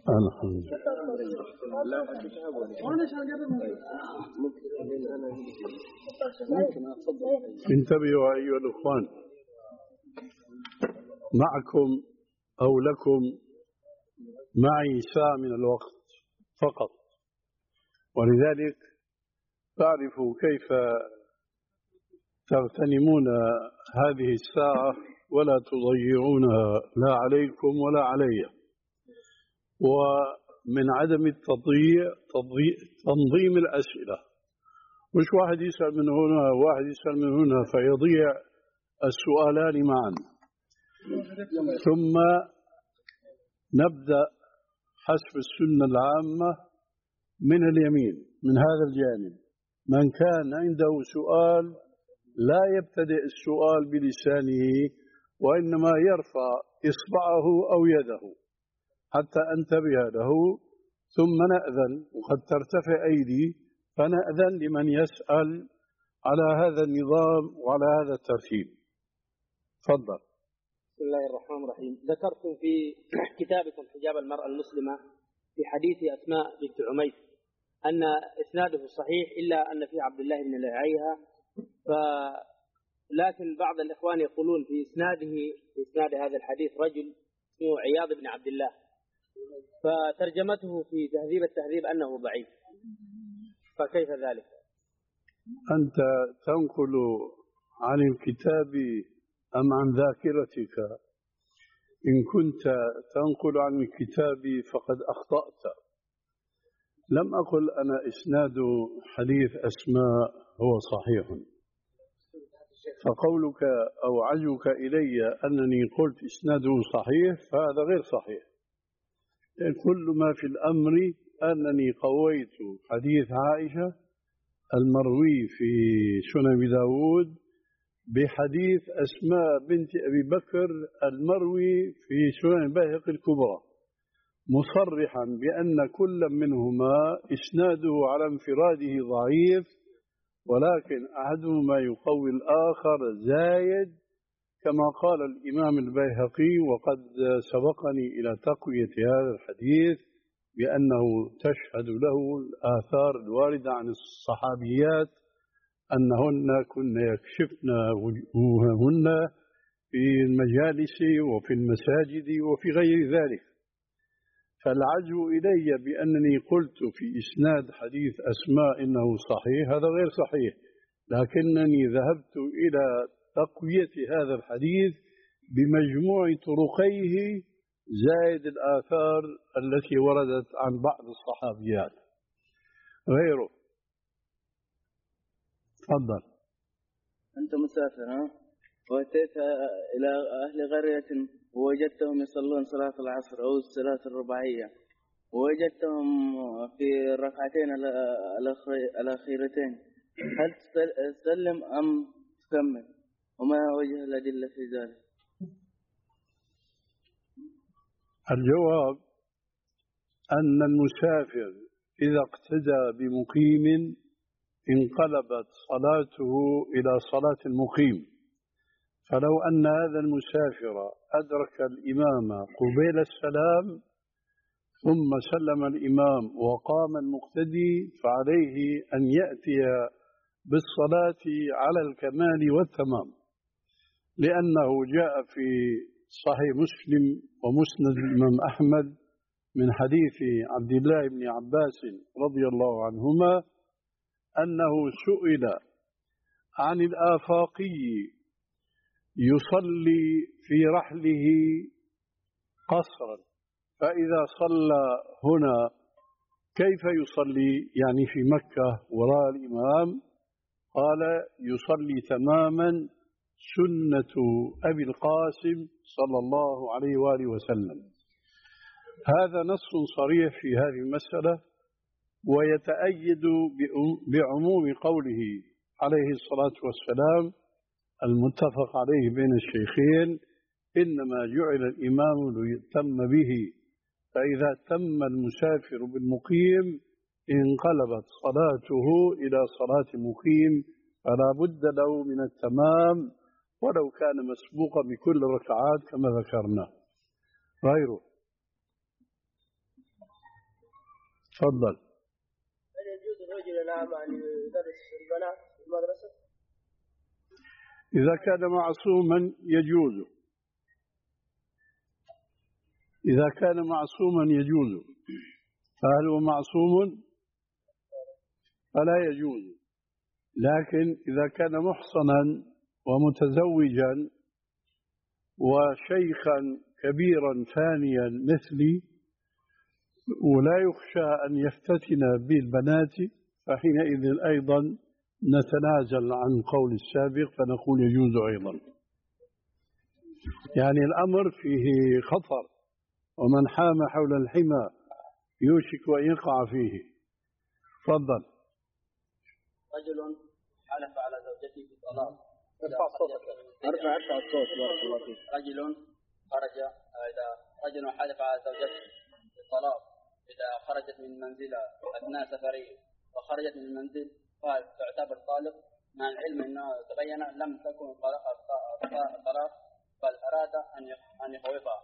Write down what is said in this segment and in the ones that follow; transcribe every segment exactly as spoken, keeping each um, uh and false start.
الحمد انتبهوا أيها الأخوان، معكم أو لكم معي ساعة من الوقت فقط، ولذلك تعرفوا كيف تغتنمون هذه الساعة ولا تضيعونها لا عليكم ولا علي. ومن عدم التضييع تنظيم الأسئلة، مش واحد يسأل من هنا واحد يسأل من هنا فيضيع السؤالان معا. ثم نبدأ حسب السنة العامة من اليمين من هذا الجانب. من كان عنده سؤال لا يبتدئ السؤال بلسانه، وإنما يرفع إصبعه أو يده حتى أنتبه له، ثم نأذن، وقد ترتفع أيدي فنأذن لمن يسأل على هذا النظام وعلى هذا الترتيب. تفضل. بسم الله الرحمن الرحيم. ذكرتم في كتابكم حجاب المرأة المسلمة في حديث أسماء بنت عميس أن إسناده صحيح إلا أن في عبد الله بن لهيعة، ف لكن بعض الإخوان يقولون في إسناده في إسناد هذا الحديث رجل اسمه عياض بن عبد الله، فترجمته في تهذيب التهذيب أنه ضعيف، فكيف ذلك؟ أنت تنقل عن الكتاب أم عن ذاكرتك؟ إن كنت تنقل عن الكتاب فقد أخطأت. لم أقل أنا إسناد حديث أسماء هو صحيح، فقولك أو عزوك إلي أنني قلت إسناده صحيح فهذا غير صحيح. كل ما في الأمر أنني قويت حديث عائشة المروي في سنن أبي داود بحديث أسماء بنت أبي بكر المروي في سنن البيهقي الكبرى، مصرحا بأن كل منهما إسناده على انفراده ضعيف، ولكن أحدهما يقوي الآخر زايد، كما قال الإمام البيهقي. وقد سبقني إلى تقوية هذا الحديث بأنه تشهد له الآثار الواردة عن الصحابيات أنهن كن يكشفن وجوههن في المجالس وفي المساجد وفي غير ذلك. فالعزو إلي بأنني قلت في إسناد حديث أسماء إنه صحيح هذا غير صحيح، لكنني ذهبت إلى تقوية هذا الحديث بمجموع طرقيه زائد الآثار التي وردت عن بعض الصحابيات غيره. تفضل. أنت مسافر ها؟ وأتيت إلى أهل قرية ووجدتهم يصلون صلاة العصر أو الصلاة الرباعية، ووجدتهم في الركعتين الأخيرتين، هل تسلم أم تكمل؟ وما وجه الأدلة في ذلك؟ الجواب أن المسافر إذا اقتدى بمقيم انقلبت صلاته إلى صلاة المقيم. فلو أن هذا المسافر أدرك الإمام قبيل السلام ثم سلم الإمام وقام المقتدي فعليه أن يأتي بالصلاة على الكمال والتمام، لأنه جاء في صحيح مسلم ومسند الإمام أحمد من حديث عبد الله بن عباس رضي الله عنهما أنه سئل عن الآفاقي يصلي في رحله قصرا، فإذا صلى هنا كيف يصلي؟ يعني في مكة وراء الإمام. قال يصلي تماما سنة أبي القاسم صلى الله عليه وآله وسلم. هذا نص صريح في هذه المسألة، ويتأيد بعموم قوله عليه الصلاة والسلام المتفق عليه بين الشيخين: إنما جعل الإمام ليتم به، فإذا تم المسافر بالمقيم انقلبت صلاته إلى صلاة مقيم، فلا بد له من التمام ولو كان مسبوقا بكل ركعات كما ذكرنا. غيره. تفضل. هل يجوز الرجل الأعمى أن يدرس البنات في المدرسة؟ إذا كان معصوما يجوز، إذا كان معصوما يجوز، فهل هو معصوم فلا يجوز. لكن إذا كان محصنا ومتزوجا وشيخا كبيرا ثانيا مثلي ولا يخشى أن يفتتن بالبنات، فحينئذ أيضا نتنازل عن قول السابق فنقول يجوز أيضا. يعني الأمر فيه خطر، ومن حام حول الحمى يوشك أن يقع فيه. تفضل. رجل حلف على زوجته بالطلاق. ارفع صوتك. ارفع ارفع الصوت بارك الله فيك. رجل خرج إذا رجل حلف على زوجته بالطلاق إذا خرجت من منزلها أثناء سفريه وخرجت من المنزل قال تعتبر طالق، مع العلم أنه تبين لم تكن طلاق بل أراد أن يخوفها.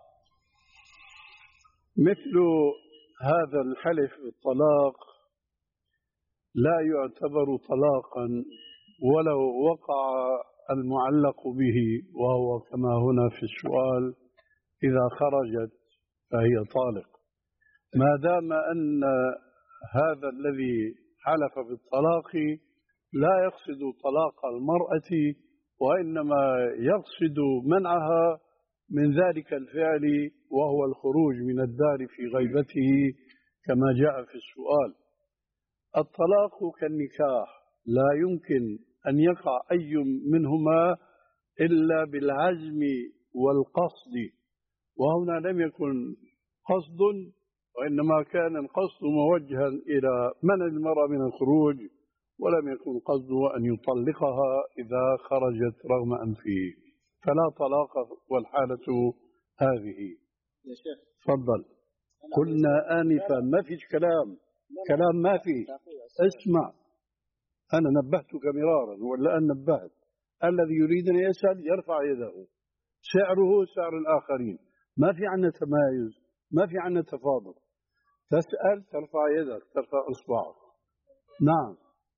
مثل هذا الحلف بالطلاق لا يعتبر طلاقا ولو وقع المعلق به، وهو كما هنا في السؤال إذا خرجت فهي طالق، ما دام أن هذا الذي حلف بالطلاق لا يقصد طلاق المرأة، وإنما يقصد منعها من ذلك الفعل وهو الخروج من الدار في غيبته كما جاء في السؤال. الطلاق كالنكاح لا يمكن أن يقع أي منهما إلا بالعزم والقصد، وهنا لم يكن قصد، وإنما كان القصد موجها إلى منع المرأة من الخروج، ولم يكن قصده أن يطلقها إذا خرجت رغم أنفه، فلا طلاق والحالة هذه. يا شيخ تفضل. قلنا آنفا ما فيش كلام، كلام ما في. اسمع، أنا نبهتك مرارا والآن نبهت. الذي يريد أن يسأل يرفع يده، سعره سعر الآخرين، ما في عنا تمايز، ما في عنا تفاضل. تسأل ترفع يدك، ترفع إصبعك. نعم.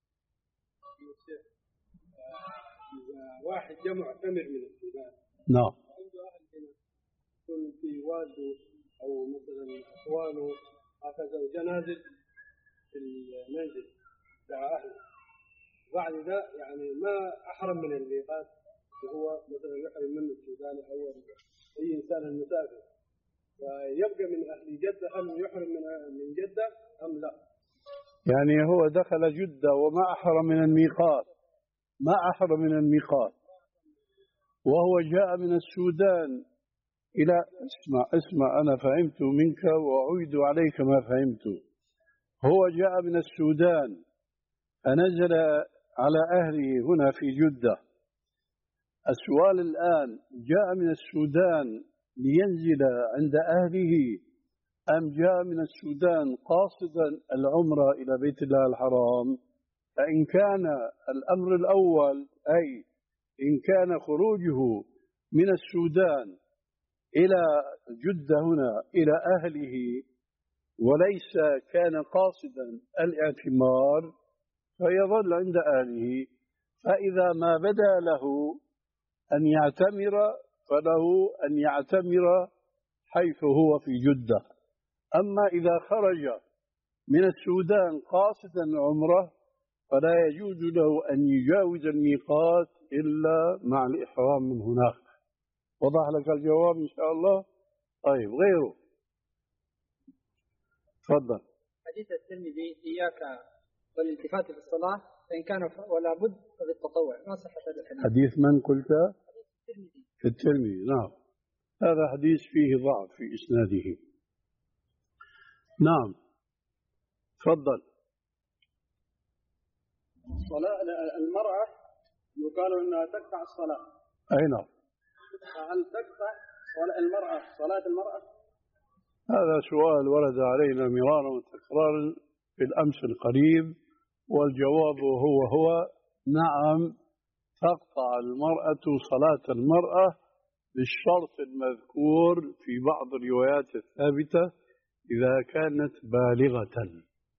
واحد جاء معتمر من السودان، نعم، عنده أهل هنا، يكون في والده أو مثلا إخوانه هكذا وجنازل في المنزل دعا أهله، بعد ذا يعني ما أحرم من الميقات وهو مثلا يحرم منه السوداني أو أي إنسان المسافر، فيبقى من أهل جدة أم يحرم من من جدة أم لا؟ يعني هو دخل جدة وما أحرم من الميقات، ما أحرم من الميقات، وهو جاء من السودان إلى اسمع اسمع أنا فهمت منك وأعيد عليك ما فهمت. هو جاء من السودان فنزل على أهله هنا في جدة. السؤال الآن، جاء من السودان لينزل عند أهله أم جاء من السودان قاصدا العمرة إلى بيت الله الحرام؟ فإن كان الأمر الأول، أي إن كان خروجه من السودان إلى جدة هنا إلى أهله وليس كان قاصدا الاعتمار فيظل عند أهله، فإذا ما بدا له أن يعتمر فله أن يعتمر حيث هو في جدة. أما إذا خرج من السودان قاصدا العمرة فلا يجوز له أن يجاوز الميقات إلا مع الإحرام من هناك. وضح لك الجواب إن شاء الله؟ طيب، غيره. تفضل. حديث الترمذي إياك والالتفات في الصلاة فإن كان ولا بد فبالتطوع، ما صحة هذا الحديث؟ حديث من قلت؟ الترمذي. في الترمذي، نعم. هذا حديث فيه ضعف في إسناده. نعم. تفضل. الصلاة المرأة يقال أنها تقطع الصلاة. أي نعم. هل تقطع المرأة صلاة المرأة؟ هذا سؤال ورد علينا مرارا وتكرارا في الأمس القريب، والجواب هو هو نعم، تقطع المرأة صلاة المرأة بالشرط المذكور في بعض الروايات الثابتة إذا كانت بالغة.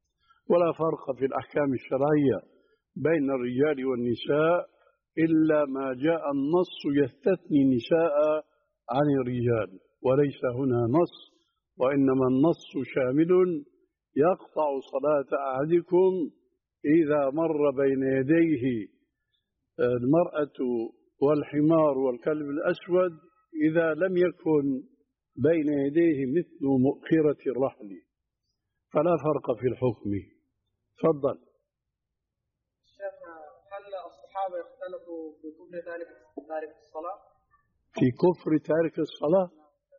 ولا فرق في الأحكام الشرعية بين الرجال والنساء إلا ما جاء النص يستثني النساء عن الرجال، وليس هنا نص، وإنما النص شامل يقطع صلاة أحدكم إذا مر بين يديه المرأة والحمار والكلب الأسود إذا لم يكن بين يديه مثل مؤخرة الرحل، فلا فرق في الحكم. تفضل. شيخ، هل الصحابة اختلفوا في كفر تارك تارك الصلاة؟ في كفر تارك الصلاة؟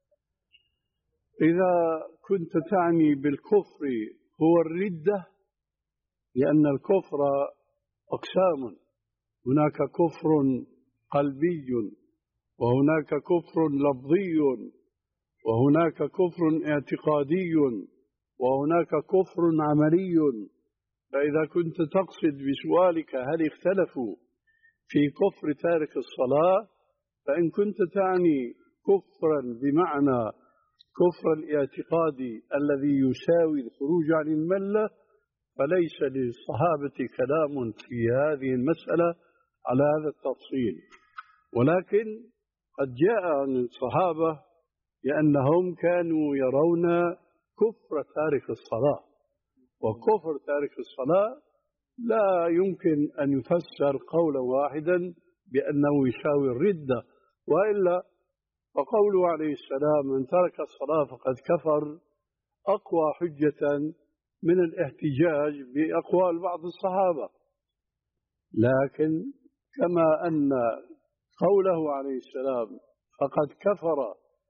إذا كنت تعني بالكفر هو الردة، لأن الكفر أقسام، هناك كفر قلبي وهناك كفر لفظي وهناك كفر اعتقادي وهناك كفر عملي. فإذا كنت تقصد بسؤالك هل اختلفوا في كفر تارك الصلاة، فإن كنت تعني كفرا بمعنى كفر الاعتقاد الذي يساوي الخروج عن الملة، فليس للصحابة كلام في هذه المسألة على هذا التفصيل، ولكن قد جاء عن الصحابة لأنهم كانوا يرون كفر تارك الصلاة، وكفر تارك الصلاة لا يمكن أن يفسر قولا واحدا بأنه يساوي الردة، وإلا فقوله عليه السلام من ترك الصلاة فقد كفر أقوى حجة من الاحتجاج بأقوال بعض الصحابة. لكن كما أن قوله عليه السلام فقد كفر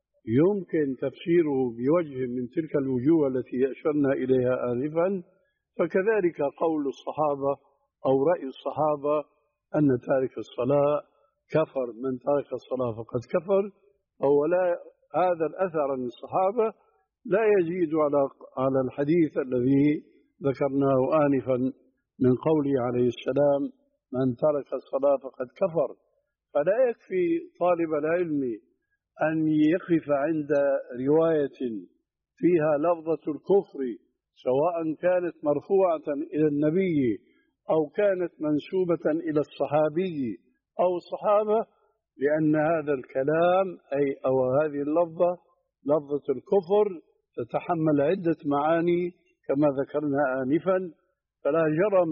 يمكن تفسيره بوجه من تلك الوجوه التي أشرنا إليها آنفا، فكذلك قول الصحابة أو رأي الصحابة أن تارك الصلاة كفر، من ترك الصلاة فقد كفر، أو لا هذا الأثر عن الصحابة لا يزيد على على الحديث الذي ذكرناه آنفا من قوله عليه السلام من ترك الصلاة فقد كفر. فلا يكفي طالب العلم أن يقف عند رواية فيها لفظة الكفر سواء كانت مرفوعة إلى النبي أو كانت منسوبة إلى الصحابي أو الصحابة، لأن هذا الكلام أي أو هذه اللفظة لفظة الكفر تتحمل عدة معاني كما ذكرنا آنفا. فلا جرم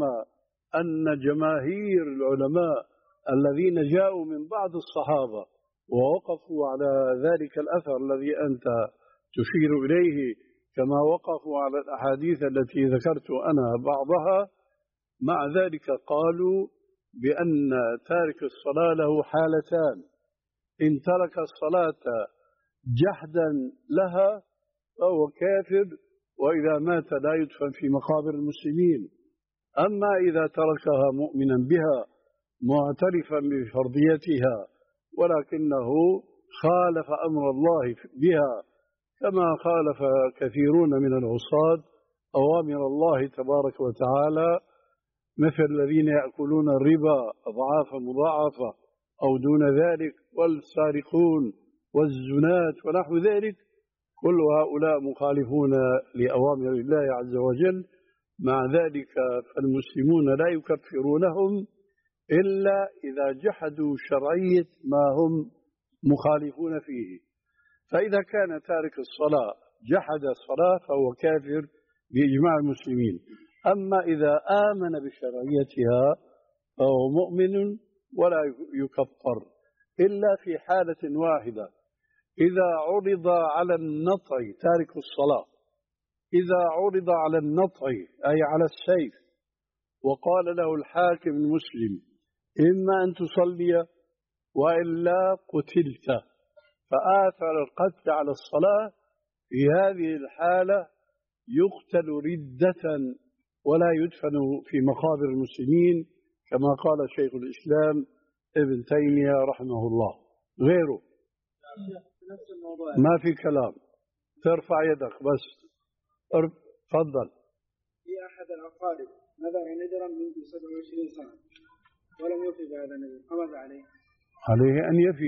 أن جماهير العلماء الذين جاءوا من بعض الصحابة ووقفوا على ذلك الأثر الذي أنت تشير إليه، كما وقفوا على الأحاديث التي ذكرت أنا بعضها، مع ذلك قالوا بأن تارك الصلاة له حالتان: إن ترك الصلاة جحدا لها فهو كافر، وإذا مات لا يدفن في مقابر المسلمين. أما إذا تركها مؤمنا بها معترفا بفرضيتها ولكنه خالف أمر الله بها، كما خالف كثيرون من العصاة أوامر الله تبارك وتعالى، مثل الذين يأكلون الربا أضعافا مضاعفة أو دون ذلك، والسارقون والزنات ونحو ذلك، كل هؤلاء مخالفون لأوامر الله عز وجل. مع ذلك فالمسلمون لا يكفرونهم إلا إذا جحدوا شرعية ما هم مخالفون فيه. فإذا كان تارك الصلاة جحد الصلاة فهو كافر بإجماع المسلمين. أما إذا آمن بشرعيتها فهو مؤمن ولا يكفر إلا في حالة واحدة: إذا عرض على النطع تارك الصلاة، إذا عرض على النطع أي على السيف وقال له الحاكم المسلم إما أن تصلي وإلا قتلت، فآثر القتل على الصلاة، في هذه الحالة يقتل ردة ولا يدفن في مقابر المسلمين، كما قال شيخ الإسلام ابن تيمية رحمه الله. غيره ما في كلام، ترفع يدك بس. تفضل. في أحد الأقارب نذر نذرا منذ سبع وعشرين سنة ولم يوفي بهذا النذر، فماذا عليه؟ عليه أن يفي.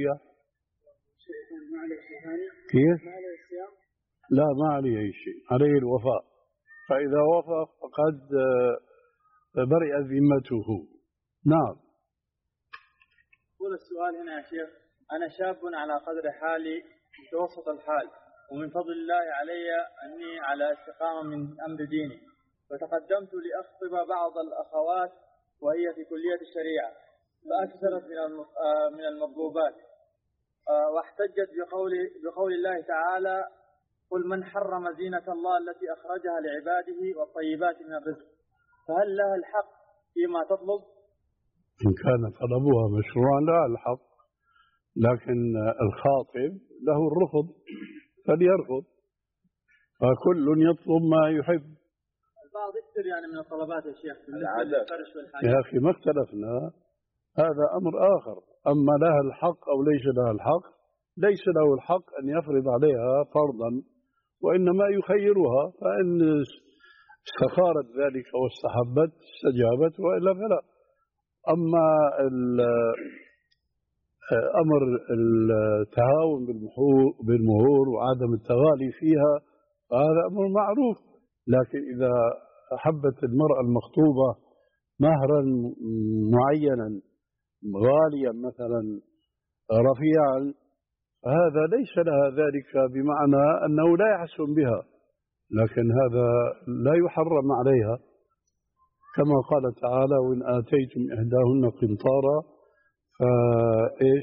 ما عليه شيء ثاني؟ كيف؟ ما عليه الصيام؟ لا، ما عليه أي شيء، عليه الوفاء. فإذا وافق فقد برئ ذمته. نعم. يقول السؤال هنا يا شيخ: أنا شاب على قدر حالي متوسط الحال، ومن فضل الله علي أني على استقامة من أمر ديني، فتقدمت لأخطب بعض الأخوات وهي في كلية الشريعة، فأكثرت من المطلوبات، واحتجت بقول, بقول الله تعالى: قل من حرم زينة الله التي أخرجها لعباده والطيبات من الرزق، فهل لها الحق فيما تطلب؟ إن كان طلبها مشروعا لها الحق، لكن الخاطب له الرفض فليرفض، فكل يطلب ما يحب. البعض يكثر يعني من الطلبات يا شيخ يا أخي ما اختلفنا، هذا أمر آخر. أما لها الحق أو ليس لها الحق، ليس له الحق أن يفرض عليها فرضا، وإنما يخيرها، فإن استخارت ذلك واستحبت استجابت، وإلا فلا. أما أمر التهاون بالمهور وعدم التغالي فيها فهذا أمر معروف، لكن إذا أحبت المرأة المخطوبة مهرا معينا غاليا مثلا رفيعا، هذا ليس لها ذلك بمعنى أنه لا يحسن بها، لكن هذا لا يحرم عليها، كما قال تعالى: وإن آتيتم إحداهن قنطارا فإيش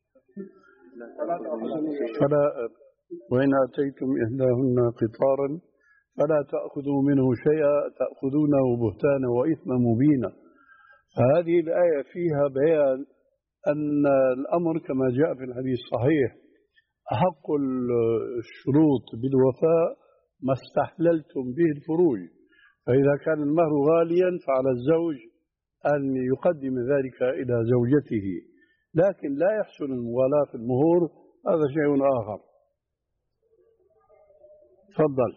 فلا وإن آتيتم إحداهن قنطارا فلا تأخذوا منه شيئا تأخذونه بهتانا وإثما مبينا. فهذه الآية فيها بيان أن الأمر كما جاء في الحديث الصحيح: أحق الشروط بالوفاء ما استحللتم به الفروج، فإذا كان المهر غاليا فعلى الزوج أن يقدم ذلك إلى زوجته، لكن لا يحصل المغالاة في المهور، هذا شيء آخر. تفضل.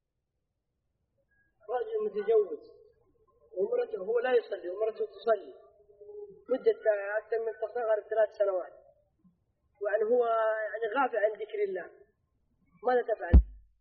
رجل متجوز ومرته هو لا يصلي ومرته تصلي مدة أكثر من تقريبا ثلاث سنوات، ويعني هو يعني غافل عن ذكر الله، ماذا تفعل؟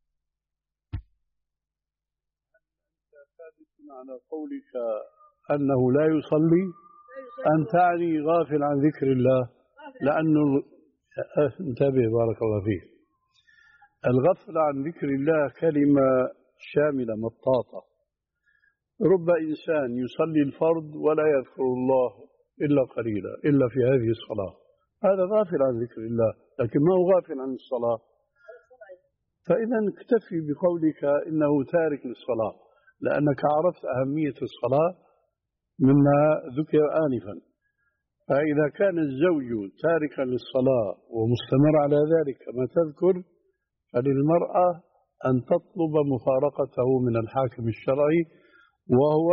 على قولك أنه لا يصلي أن تعني غافل عن ذكر الله، لأنه انتبه بارك الله فيك، الغفل عن ذكر الله كلمة شاملة مطاطة. رب إنسان يصلي الفرض ولا يذكر الله إلا قليلا إلا في هذه الصلاة، هذا غافل عن ذكر الله، لكن ما هو غافل عن الصلاة. فإذا اكتفي بقولك إنه تارك للصلاة، لأنك عرفت أهمية الصلاة مما ذكر آنفا. فإذا كان الزوج تاركا للصلاة ومستمر على ذلك كما تذكر، فللمرأة أن تطلب مفارقته من الحاكم الشرعي، وهو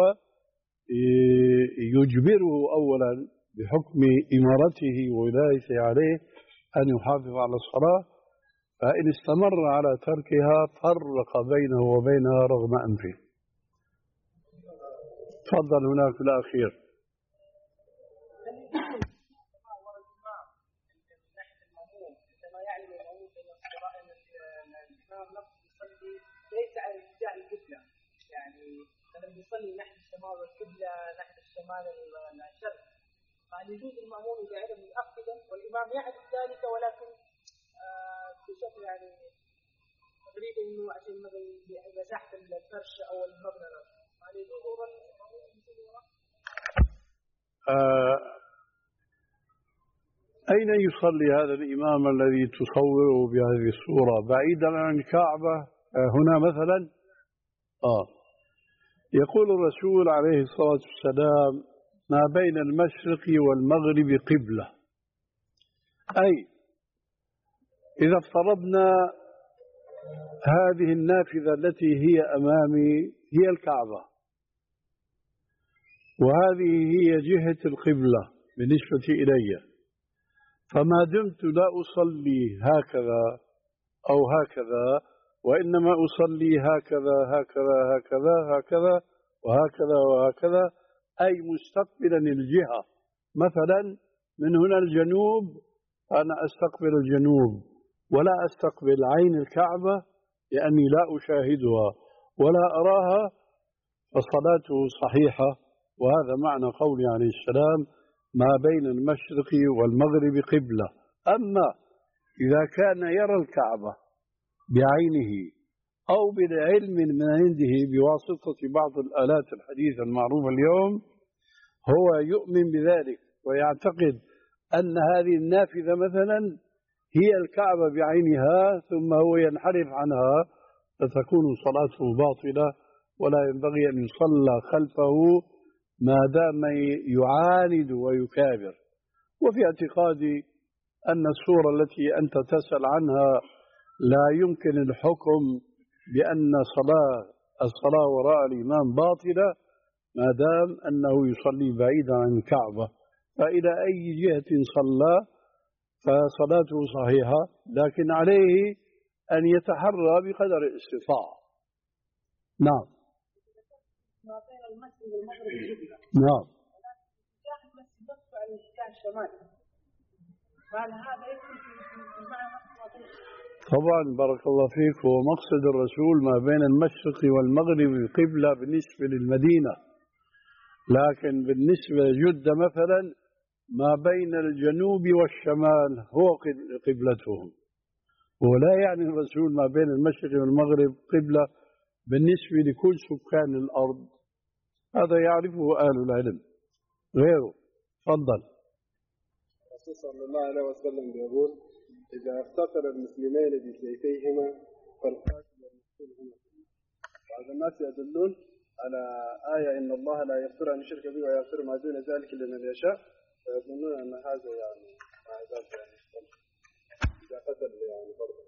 يجبره أولا بحكم إمارته وولايته عليه أن يحافظ على الصلاة، فإن استمر على تركها فرق بينه وبينها رغم أنفه. تفضل هناك الأخير. ليس على اتجاه القبلة، يعني لما يصلي نحو الشمال والقبلة نحو الشمال الشرق، فهل يجوز المأموم إذا علم الأقصدة والإمام يعرف ذلك ولكن آه بشكل يعني تقريبا إنه عشان مثلا مساحة الفرش أو المبنى، هل يجوز المأموم يصلي وراه؟ أين يصلي هذا الإمام الذي تصوره بهذه الصورة؟ بعيدا عن الكعبة هنا مثلا؟ آه يقول الرسول عليه الصلاة والسلام: ما بين المشرق والمغرب قبلة. أي إذا افترضنا هذه النافذة التي هي أمامي هي الكعبة، وهذه هي جهة القبلة بالنسبة إلي، فما دمت لا أصلي هكذا أو هكذا، وإنما أصلي هكذا هكذا هكذا هكذا وهكذا وهكذا، أي مستقبلا الجهة، مثلا من هنا الجنوب أنا أستقبل الجنوب ولا أستقبل عين الكعبة لأني لا أشاهدها، ولا أراها فصلاته صحيحة. وهذا معنى قوله عليه السلام: ما بين المشرق والمغرب قبلة. أما إذا كان يرى الكعبة بعينه أو بالعلم من عنده بواسطة بعض الآلات الحديثة المعروفة اليوم، هو يؤمن بذلك ويعتقد أن هذه النافذة مثلا هي الكعبة بعينها، ثم هو ينحرف عنها، فتكون صلاته باطلة، ولا ينبغي أن يصلى خلفه ما دام يعاند ويكابر. وفي اعتقادي أن الصورة التي أنت تسأل عنها لا يمكن الحكم بأن صلاة الصلاة وراء الإمام باطلة ما دام أنه يصلي بعيدا عن الكعبة. فإلى أي جهة صلى فصلاته صحيحة، لكن عليه أن يتحرى بقدر الاستطاعة. نعم نعم. طبعا بارك الله فيك. هو مقصد الرسول ما بين المشرق والمغرب قبلة بالنسبة للمدينة، لكن بالنسبة لجدة مثلا ما بين الجنوب والشمال هو قبلتهم. ولا يعني الرسول ما بين المشرق والمغرب قبلة بالنسبة لكل سكان الأرض، هذا يعرفه أهل العلم غيره. تفضل. الرسول صلى الله عليه وسلم يقول: إذا اقتتل المسلمين بسيفيهما فالقاتل والمقتول هما. بعض الناس يدلون على آية: إن الله لا يغفر أن يشرك به ويغفر ما دون ذلك لمن يشاء، فيظنون أن هذا يعني عذاب يعني إذا قتل يعني برضه.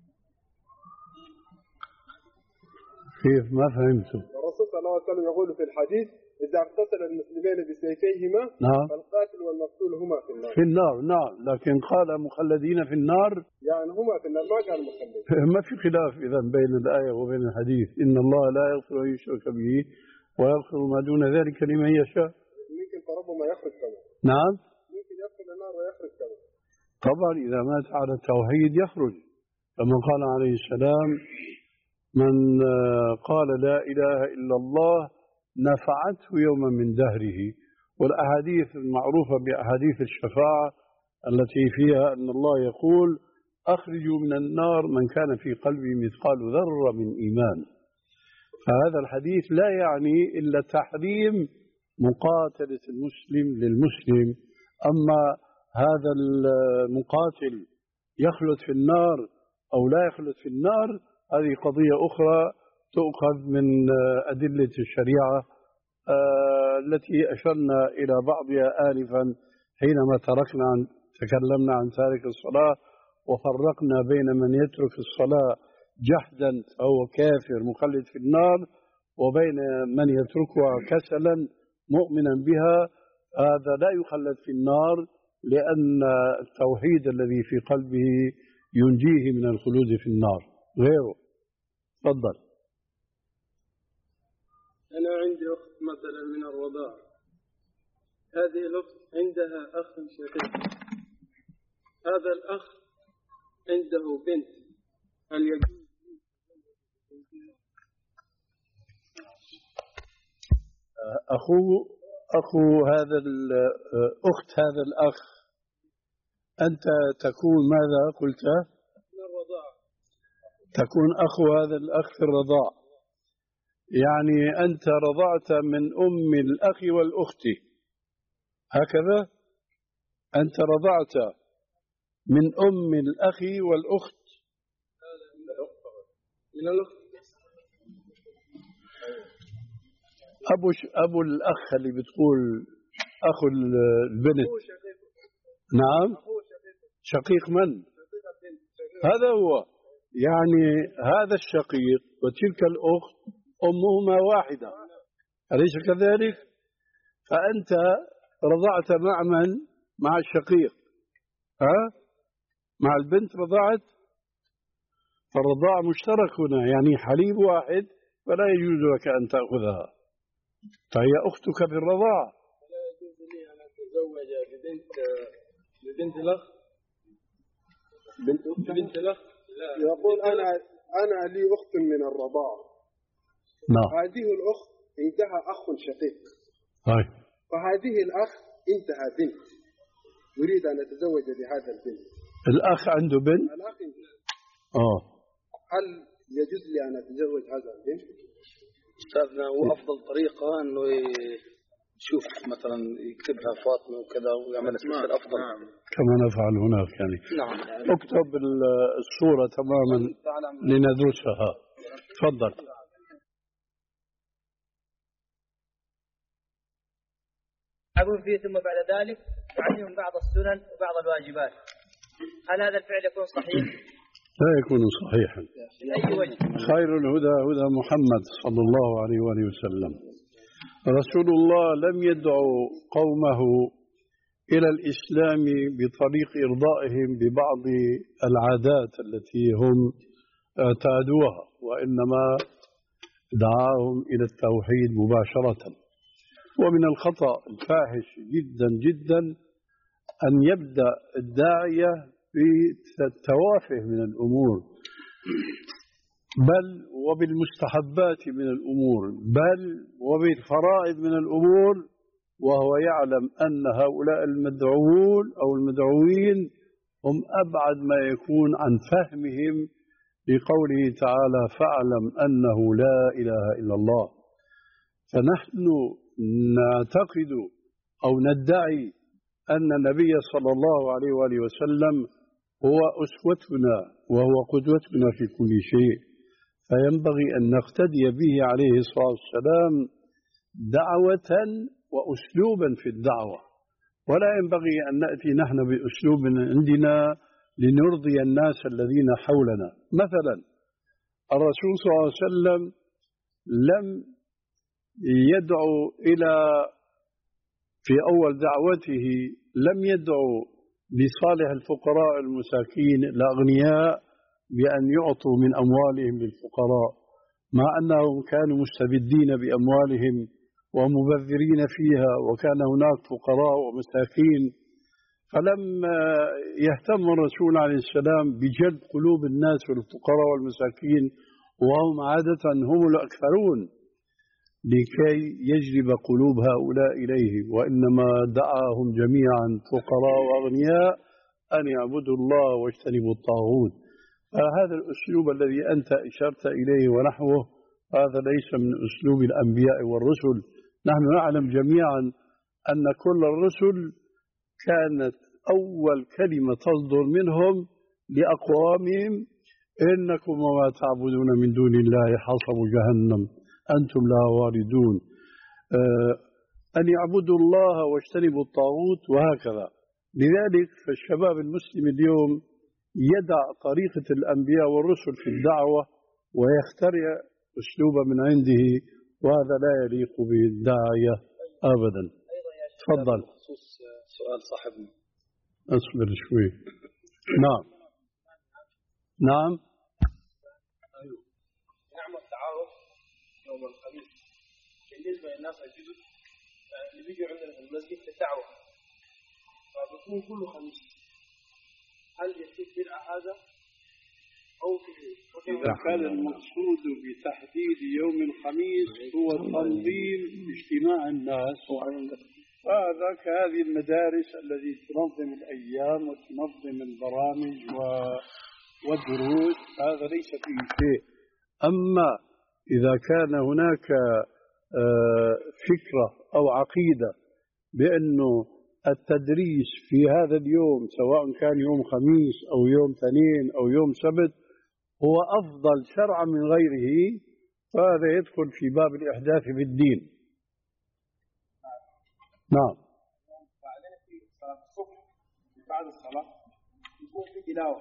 كيف؟ ما فهمته. الرسول صلى الله عليه وسلم يقول في الحديث: إذا اقتتل المسلمين بسيفيهما نعم فالقاتل والمقتول هما في النار. في النار نعم، لكن قال مخلدين في النار، يعني هما في النار، ما قال مخلدين. ما في خلاف إذا بين الآية وبين الحديث. إن الله لا يغفر أن يشرك به ويغفر ما دون ذلك لمن يشاء. ممكن فربما يخرج كمان. نعم ممكن يدخل النار ويخرج كمان. طبعا إذا مات على التوحيد يخرج، كما قال عليه السلام: من قال لا إله إلا الله نفعته يوما من دهره. والأحاديث المعروفة بأحاديث الشفاعة التي فيها أن الله يقول: أخرجوا من النار من كان في قلبه مثقال ذرة من إيمان. فهذا الحديث لا يعني إلا تحريم مقاتلة المسلم للمسلم. أما هذا المقاتل يخلد في النار أو لا يخلد في النار، هذه قضية أخرى تؤخذ من أدلة الشريعة التي أشرنا إلى بعضها آنفا حينما تركنا عن تكلمنا عن تارك الصلاة وفرقنا بين من يترك الصلاة جحدا فهو كافر مخلد في النار، وبين من يتركها كسلا مؤمنا بها هذا لا يخلد في النار، لأن التوحيد الذي في قلبه ينجيه من الخلود في النار غيره. تفضل. أنا عندي أخت مثلا من الرضاع، هذه الأخت عندها أخ شقيق، هذا الأخ عنده بنت، هل يجوز؟ أخو أخو هذا الأخت هذا الأخ، أنت تكون ماذا قلت؟ من الرضاع. تكون أخو هذا الأخ في الرضاع، يعني أنت رضعت من أم الأخ والأخت، هكذا؟ أنت رضعت من أم الأخ والأخت. من الأخت. أبو ش... أبو الأخ اللي بتقول أخو البنت. نعم. شقيق من؟ هذا هو، يعني هذا الشقيق وتلك الأخت أمهما واحدة، أليس كذلك؟ فأنت رضعت مع من؟ مع الشقيق، ها؟ مع البنت رضعت، فالرضاع مشترك هنا، يعني حليب واحد، فلا يجوز لك أن تأخذها، فهي أختك في الرضاعة. لا يجوز لي أن أتزوج ببنت ببنت الأخ. بنت أخت بنت الأخ. يقول أنا أنا لي أخت من الرضاعة، نعم. هذه الأخت عندها أخ شقيق. هاي. فهذه الأخ عندها بنت يريد أن يتزوج بهذا البنت. الأخ عنده بنت؟ الأخ عنده. آه. هل يجوز لي أن أتزوج هذا البنت؟ أستاذنا هو أفضل طريقة أنه يشوف مثلا يكتبها فاطمة وكذا ويعمل اسمها الأفضل. نعم. كما نفعل هناك يعني. نعم. اكتب الصورة تماما لندرسها. تفضل. أقول فيه ثم بعد ذلك تعلمهم بعض السنن وبعض الواجبات. هل هذا الفعل يكون صحيح؟ لا يكون صحيحا. من أي وجه؟ خير الهدى هدى محمد صلى الله عليه وآله وسلم. رسول الله لم يدعو قومه إلى الإسلام بطريق إرضائهم ببعض العادات التي هم اعتادوها، وإنما دعاهم إلى التوحيد مباشرة. ومن الخطأ الفاحش جدا جدا أن يبدأ الداعية بالتوافه من الأمور، بل وبالمستحبات من الأمور، بل وبالفرائض من الأمور، وهو يعلم أن هؤلاء المدعوون أو المدعوين هم أبعد ما يكون عن فهمهم لقوله تعالى: فاعلم أنه لا إله إلا الله. فنحن نعتقد أو ندعي أن النبي صلى الله عليه وآله وسلم هو أسوتنا وهو قدوتنا في كل شيء، فينبغي أن نقتدي به عليه الصلاة والسلام دعوة وأسلوبا في الدعوة، ولا ينبغي أن نأتي نحن بأسلوب عندنا لنرضي الناس الذين حولنا. مثلا الرسول صلى الله عليه وسلم لم يدعو إلى في أول دعوته لم يدعو لصالح الفقراء المساكين الأغنياء بأن يعطوا من أموالهم للفقراء، مع أنهم كانوا مستبدين بأموالهم ومبذرين فيها، وكان هناك فقراء ومساكين. فلم يهتم الرسول عليه السلام بجلب قلوب الناس والفقراء والمساكين، وهم عادة هم الأكثرون، لكي يجلب قلوب هؤلاء إليه، وإنما دعاهم جميعا فقراء وأغنياء أن يعبدوا الله واجتنبوا الطاغوت. فهذا الأسلوب الذي أنت أشرت إليه ونحوه هذا ليس من أسلوب الأنبياء والرسل. نحن نعلم جميعا أن كل الرسل كانت أول كلمة تصدر منهم لأقوامهم: إنكم وما تعبدون من دون الله حصب جهنم أنتم لها واردون. أن يعبدوا الله واجتنبوا الطاغوت، وهكذا. لذلك فالشباب المسلم اليوم يدع طريقة الأنبياء والرسل في الدعوة ويخترع أسلوبا من عنده، وهذا لا يليق بالداعية أبدا. تفضل. سؤال صاحبنا. أصبر شوي. نعم نعم. أيوه. نعمل تعارف يوم الخميس بالنسبة للناس الجدد اللي بيجوا عندنا في المسجد في الدعوة، فبكون كل خميس. هل يصير بدعة هذا أو في؟ إذا كان المقصود بتحديد يوم الخميس هو تنظيم اجتماع الناس، فهذا كهذه المدارس التي تنظم الأيام وتنظم البرامج والدروس، هذا ليس فيه شيء. أما إذا كان هناك فكرة أو عقيدة بأنه التدريس في هذا اليوم سواء كان يوم خميس أو يوم اثنين أو يوم سبت هو أفضل شرعا من غيره، فهذا يدخل في باب الإحداث في الدين. نعم. بعدين في صلاة الصبح بعد الصلاة يكون في تلاوة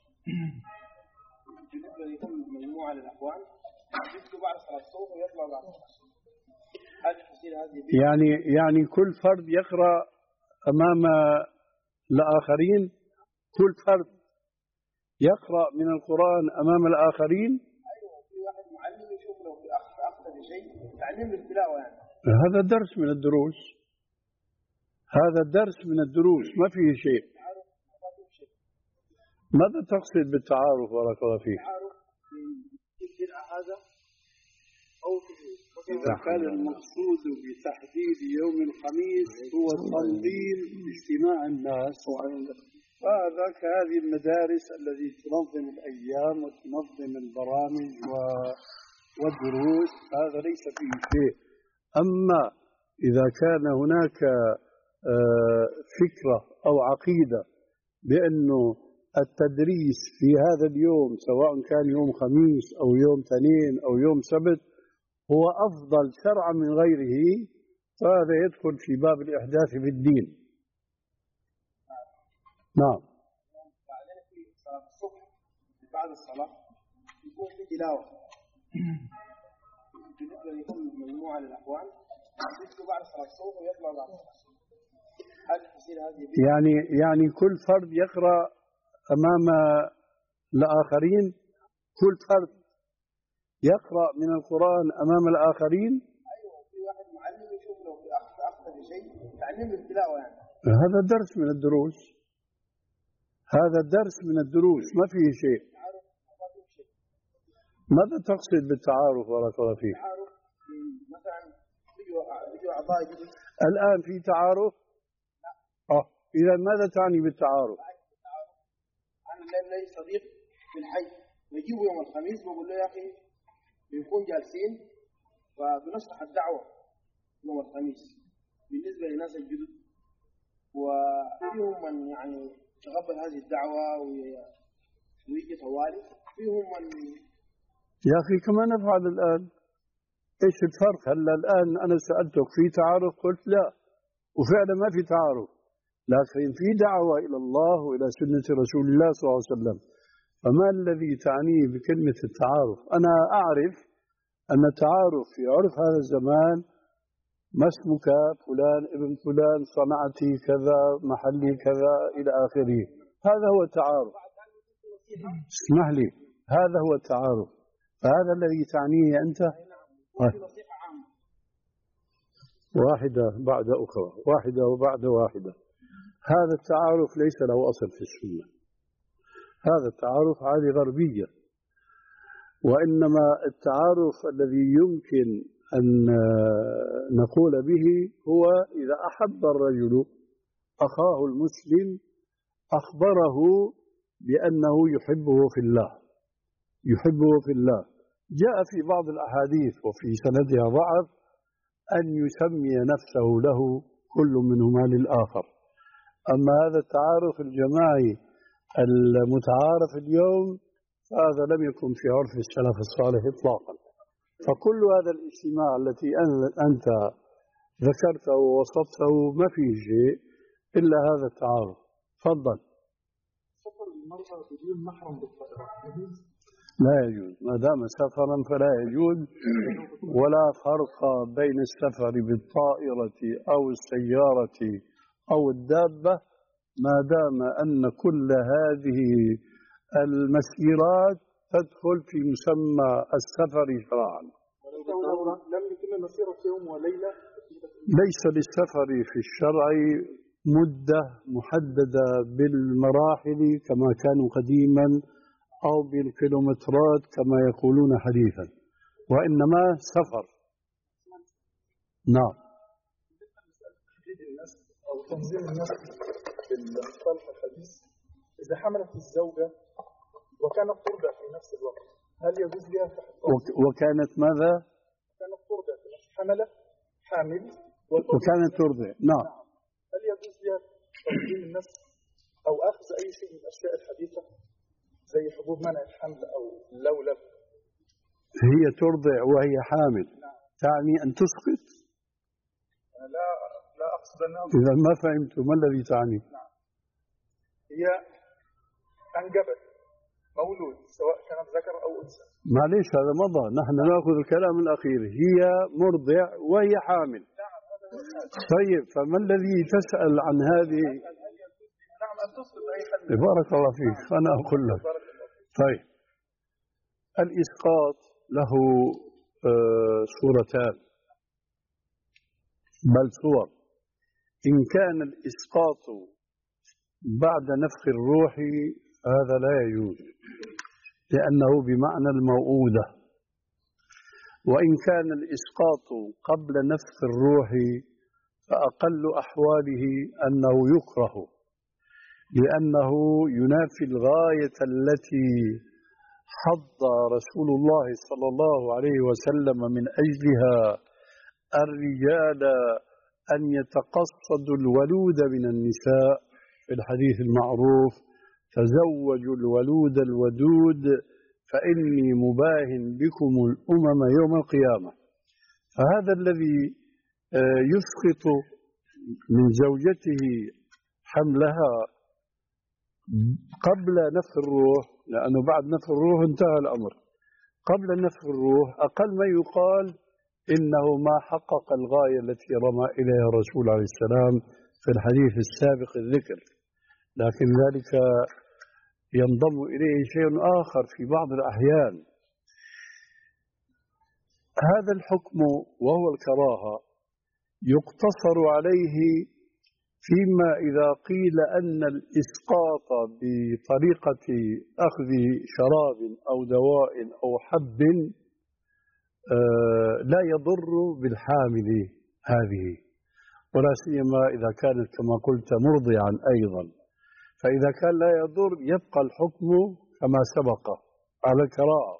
بالنسبة لكل مجموعة للأخوان، يجلسوا بعد صلاة الصبح ويطلعوا بعد صلاة الصبح. هل تصير هذه يعني يعني كل فرد يقرأ أمام الآخرين، كل فرد يقرأ من القرآن أمام الآخرين. أيوة، في واحد معلم يشوف له في أخطأ شيء تعليم التلاوة يعني. هذا درس من الدروس، هذا درس من الدروس، ما فيه شيء. ماذا تقصد بالتعارف بارك الله فيك؟ التعارف في البدعة هذا أو في إذا كان المقصود بتحديد يوم الخميس هو تنظيم اجتماع الناس، فهذا كهذه المدارس التي تنظم الأيام وتنظم البرامج والدروس، هذا ليس فيه شيء. أما إذا كان هناك فكرة أو عقيدة بأنه التدريس في هذا اليوم سواء كان يوم خميس أو يوم اثنين أو يوم سبت هو أفضل شرعا من غيره، فهذا يدخل في باب الإحداث في الدين. نعم. بعدين في صلاة الصبح بعد الصلاة يكون في تلاوة بالنسبة لكل مجموعة للأخوان يجلسوا بعد صلاة الصبح ويطلعوا بعد صلاة الصبح. هل تصير هذه يعني يعني كل فرد يقرأ أمام الآخرين، كل فرد يقرأ من القرآن أمام الآخرين؟ أيوة، في واحد معلم يشوف له في أخذ أخذ شيء تعلم التلاوة يعني. هذا درس من الدروس، هذا درس من الدروس ما فيه شيء. ماذا تقصد بالتعارف بارك الله فيك؟ تعارف مثلا بيجوا بيجوا أعضاء جدد. الآن في تعارف؟ لا. أه إذا ماذا تعني بالتعارف؟ أنا لي صديق في الحي نجيبه يوم الخميس بقول له يا أخي بنكون جالسين فبنشرح الدعوة يوم الخميس بالنسبة للناس الجدد، وفيهم من يعني تقبل هذه الدعوة ويجي طوالي، فيهم من يا أخي كما نفعل الآن. إيش الفرق؟ هلا الآن أنا سألتك في تعارف قلت لا، وفعلا ما في تعارف، لكن في دعوة إلى الله وإلى سنة رسول الله صلى الله عليه وسلم. فما الذي تعنيه بكلمة التعارف؟ أنا أعرف أن التعارف في عرف هذا الزمان ما اسمك فلان ابن فلان، صنعتي كذا، محلي كذا، إلى آخره، هذا هو التعارف. اسمح لي، هذا هو التعارف، فهذا الذي تعنيه أنت. واحدة بعد أخرى، واحدة وبعد واحدة. هذا التعارف ليس له أصل في السنة، هذا التعارف عادة غربية، وإنما التعارف الذي يمكن أن نقول به هو إذا أحب الرجل أخاه المسلم أخبره بأنه يحبه في الله، يحبه في الله. جاء في بعض الأحاديث وفي سندها ضعف أن يسمي نفسه له كل منهما للآخر. أما هذا التعارف الجماعي المتعارف اليوم فهذا لم يكن في عرف السلف الصالح إطلاقا. فكل هذا الاجتماع التي أنت ذكرته ووصفته ما فيه شيء إلا هذا التعارف. تفضل. سفر المرأة بدون محرم بالطائرة لا يجوز، ما دام سفرا فلا يجوز، ولا فرق بين السفر بالطائرة أو السيارة أو الدابة ما دام أن كل هذه المسيرات تدخل في مسمى السفر شرعا. لم يتم مسيرة يوم وليلة. ليس للسفر في الشرع مدة محددة بالمراحل كما كانوا قديما أو بالكيلومترات كما يقولون حديثا، وإنما سفر. نعم. أو تنظيم الناس بالصالح الحديث، إذا حملت الزوجة وكانت ترضع في نفس الوقت هل يجوز لها وك وكانت ماذا؟ كانت ترضع في نفس حملة حامل وكانت ترضع. نعم. هل يجوز لها تنظيم الناس أو أخذ أي شيء من الأشياء الحديثة زي حبوب منع الحمل أو اللولب؟ هي ترضع وهي حامل. نعم. تعني أن تسقط؟ لا لا أقصد أنها. إذا ما فهمت ما الذي تعني؟ نعم. هي أنجبت مولود سواء كانت ذكر أو أنثى. معليش هذا مضى، نحن نأخذ الكلام الأخير، هي مرضع وهي حامل. طيب فما الذي تسأل عن هذه؟ نعم أن تسقط أي حد. بارك الله فيك. أنا أقول لك طيب الإسقاط له آه صورتان بل صور. إن كان الإسقاط بعد نفخ الروح هذا لا يجوز لأنه بمعنى الموؤودة. وإن كان الإسقاط قبل نفخ الروح فأقل أحواله أنه يكره، لأنه ينافي الغاية التي حض رسول الله صلى الله عليه وسلم من أجلها الرجال أن يتقصدوا الولود من النساء في الحديث المعروف: تزوجوا الولود الودود فإني مباهن بكم الأمم يوم القيامة. فهذا الذي يسقط من زوجته حملها قبل نفخ الروح، لأنه بعد نفخ الروح انتهى الأمر، قبل نفخ الروح أقل ما يقال إنه ما حقق الغاية التي رمى إليها الرسول عليه السلام في الحديث السابق الذكر، لكن ذلك ينضم إليه شيء آخر في بعض الأحيان. هذا الحكم وهو الكراهة يقتصر عليه فيما إذا قيل أن الإسقاط بطريقة أخذ شراب أو دواء أو حب لا يضر بالحامل هذه، ولا سيما إذا كانت كما قلت مرضعا أيضا، فإذا كان لا يضر يبقى الحكم كما سبق على الكراهة.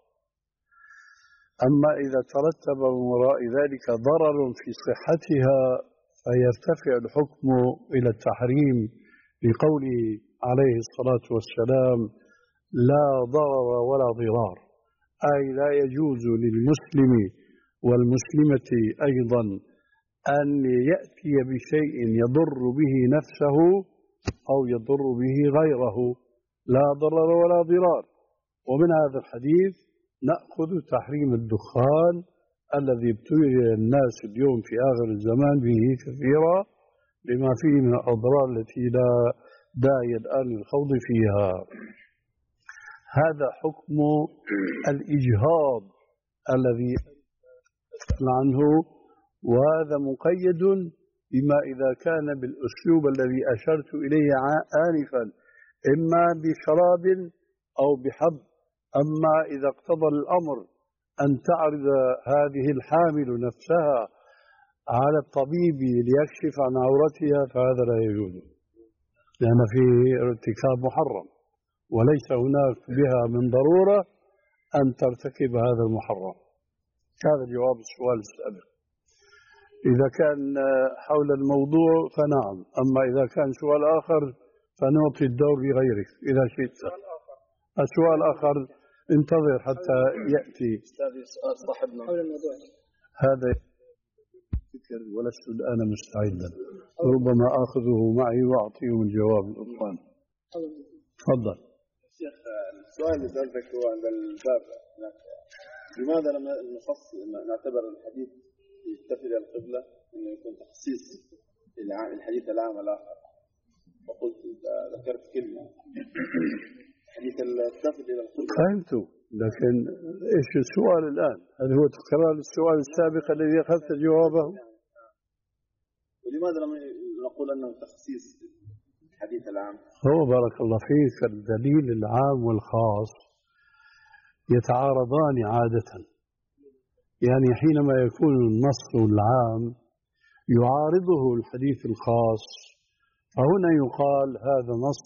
أما إذا ترتب من وراء ذلك ضرر في صحتها فيرتفع الحكم إلى التحريم لقوله عليه الصلاة والسلام: لا ضرر ولا ضرار، أي لا يجوز للمسلم والمسلمة أيضا أن يأتي بشيء يضر به نفسه أو يضر به غيره، لا ضرر ولا ضرار. ومن هذا الحديث نأخذ تحريم الدخان الذي ابتلي الناس اليوم في آخر الزمان به كثيرا لما فيه من الأضرار التي لا داعي الآن للخوض فيها. هذا حكم الإجهاض الذي أسأل عنه، وهذا مقيد بما إذا كان بالأسلوب الذي أشرت إليه آنفا، إما بشراب أو بحب. أما إذا اقتضى الأمر أن تعرض هذه الحامل نفسها على الطبيب ليكشف عن عورتها فهذا لا يجوز، لأن فيه ارتكاب محرم، وليس هناك بها من ضرورة أن ترتكب هذا المحرم. هذا جواب السؤال السابق. إذا كان حول الموضوع فنعم، أما إذا كان سؤال آخر فنعطي الدور لغيرك إذا شئت. السؤال الآخر انتظر حتى يأتي صاحبنا حول الموضوع هذا فكر، ولست الآن مستعدا، ربما آخذه معي وأعطيه الجواب الأخوان. تفضل. شيخ، السؤال اللي سألتك هو عند الباب، لماذا لم نخص نعتبر الحديث يتفق إلى القبلة إنه يكون تخصيص الحديث العام الآخر؟ وقلت ذكرت كلمة حديث التفق إلى القبلة. فهمت، لكن إيش السؤال الآن؟ هل هو تكرار السؤال السابق الذي أخذت جوابه؟ ولماذا لم نقول أنه تخصيص الحديث العام؟ هو بارك الله فيك الدليل العام والخاص يتعارضان عادة، يعني حينما يكون النص العام يعارضه الحديث الخاص فهنا يقال هذا نص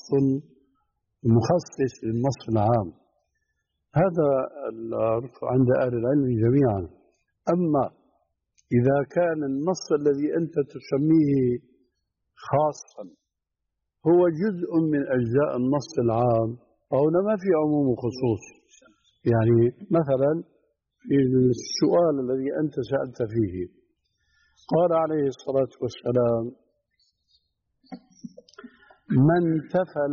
مخصص للنص العام. هذا عند أهل العلم جميعا. أما إذا كان النص الذي أنت تسميه خاصا هو جزء من أجزاء النص العام فهنا ما في عموم وخصوص. يعني مثلا في السؤال الذي أنت سألت فيه قال عليه الصلاة والسلام: من تفل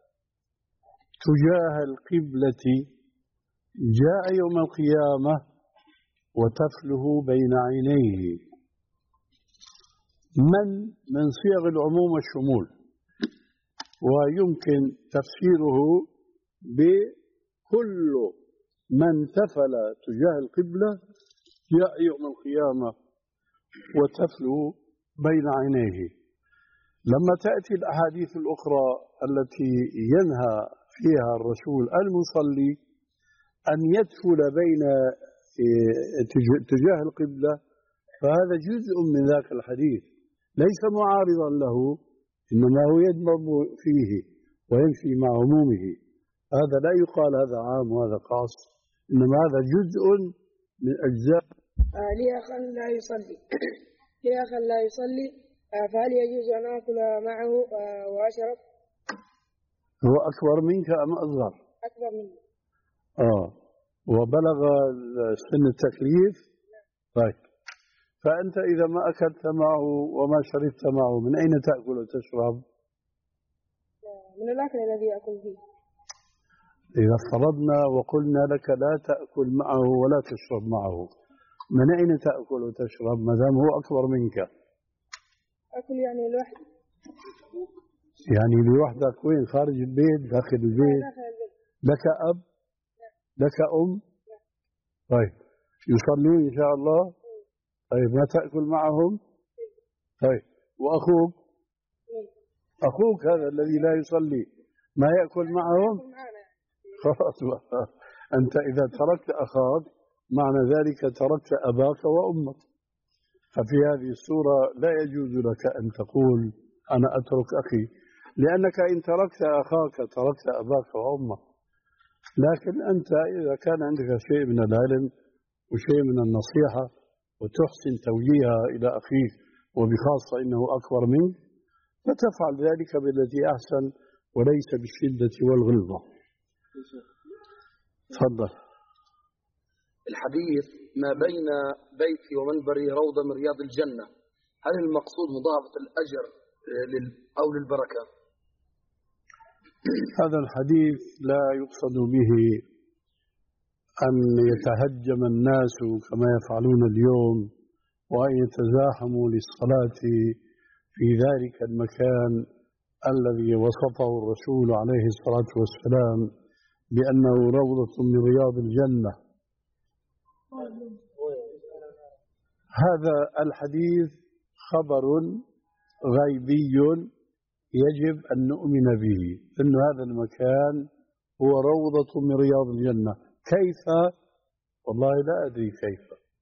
تجاه القبلة جاء يوم القيامة وتفله بين عينيه. من من صيغ العموم والشمول، ويمكن تفسيره بكل من تفل تجاه القبلة جاء يوم القيامة وتفله بين عينيه. لما تأتي الأحاديث الأخرى التي ينهى فيها الرسول المصلي أن يدخل بين تجاه القبلة، فهذا جزء من ذاك الحديث ليس معارضا له، إنما هو يدمر فيه ويمشي مع عمومه. هذا لا يقال هذا عام وهذا خاص، إنما هذا جزء من أجزاء. آه لي أخا لا يصلي لي أخا لا يصلي آه فهل يجوز أن آكل معه آه وأشرب؟ هو أكبر منك أم أصغر؟ أكبر مني. آه وبلغ سن التكليف. طيب، فأنت إذا ما أكلت معه وما شربت معه من أين تأكل وتشرب؟ من الأكل الذي أكل فيه. إذا فرضنا وقلنا لك لا تأكل معه ولا تشرب معه، من أين تأكل وتشرب ما دام هو أكبر منك؟ أكل يعني لوحدي. يعني لوحدك وين؟ خارج البيت؟ داخل البيت؟ لك أب؟ لك أم؟ طيب، يصلون إن شاء الله؟ طيب، ما تأكل معهم؟ طيب، وأخوك؟ أخوك هذا الذي لا يصلي ما يأكل معهم؟ خلاص، أنت إذا تركت أخاك معنى ذلك تركت أباك وأمك. ففي هذه الصورة لا يجوز لك أن تقول أنا أترك أخي، لأنك إن تركت أخاك تركت أباك وأمك. لكن أنت إذا كان عندك شيء من العلم وشيء من النصيحة وتحسن توجيهها إلى أخيك وبخاصة إنه أكبر منك، فتفعل ذلك بالتي أحسن وليس بالشدة والغلظة. تفضل. الحديث ما بين بيتي ومنبري روضة من رياض الجنة، هل المقصود مضاعفة الأجر أو للبركة؟ هذا الحديث لا يقصد به أن يتهجم الناس كما يفعلون اليوم وأن يتزاحموا للصلاة في ذلك المكان الذي وصفه الرسول عليه الصلاة والسلام بأنه روضة من رياض الجنة. هذا الحديث خبر غيبي يجب أن نؤمن به، أن هذا المكان هو روضة من رياض الجنة. كيف؟ والله لا أدري كيف.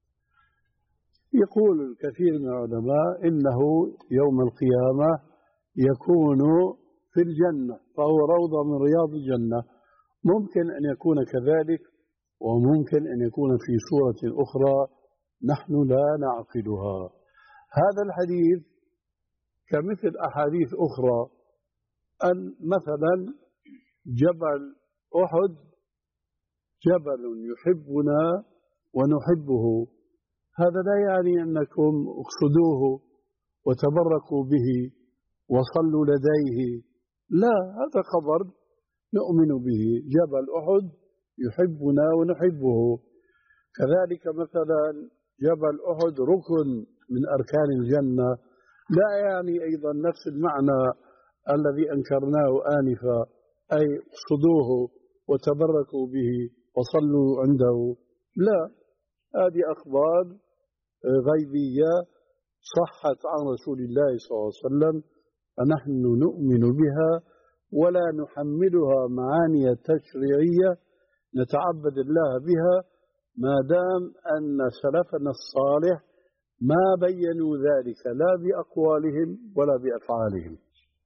يقول الكثير من العلماء إنه يوم القيامة يكون في الجنة فهو روضة من رياض الجنة. ممكن أن يكون كذلك، وممكن أن يكون في صورة أخرى نحن لا نعقلها. هذا الحديث كمثل أحاديث أخرى، أن مثلا جبل أحد جبل يحبنا ونحبه، هذا لا يعني أنكم اقصدوه وتبركوا به وصلوا لديه، لا، هذا خبر نؤمن به. جبل أحد يحبنا ونحبه. كذلك مثلا جبل أحد ركن من أركان الجنة، لا يعني أيضا نفس المعنى الذي أنكرناه آنفا، أي اقصدوه وتبركوا به وصلوا عنده، لا، هذه أخبار غيبية صحت عن رسول الله صلى الله عليه وسلم، فنحن نؤمن بها ولا نحملها معاني تشريعية نتعبد الله بها، ما دام أن سلفنا الصالح ما بينوا ذلك لا بأقوالهم ولا بأفعالهم.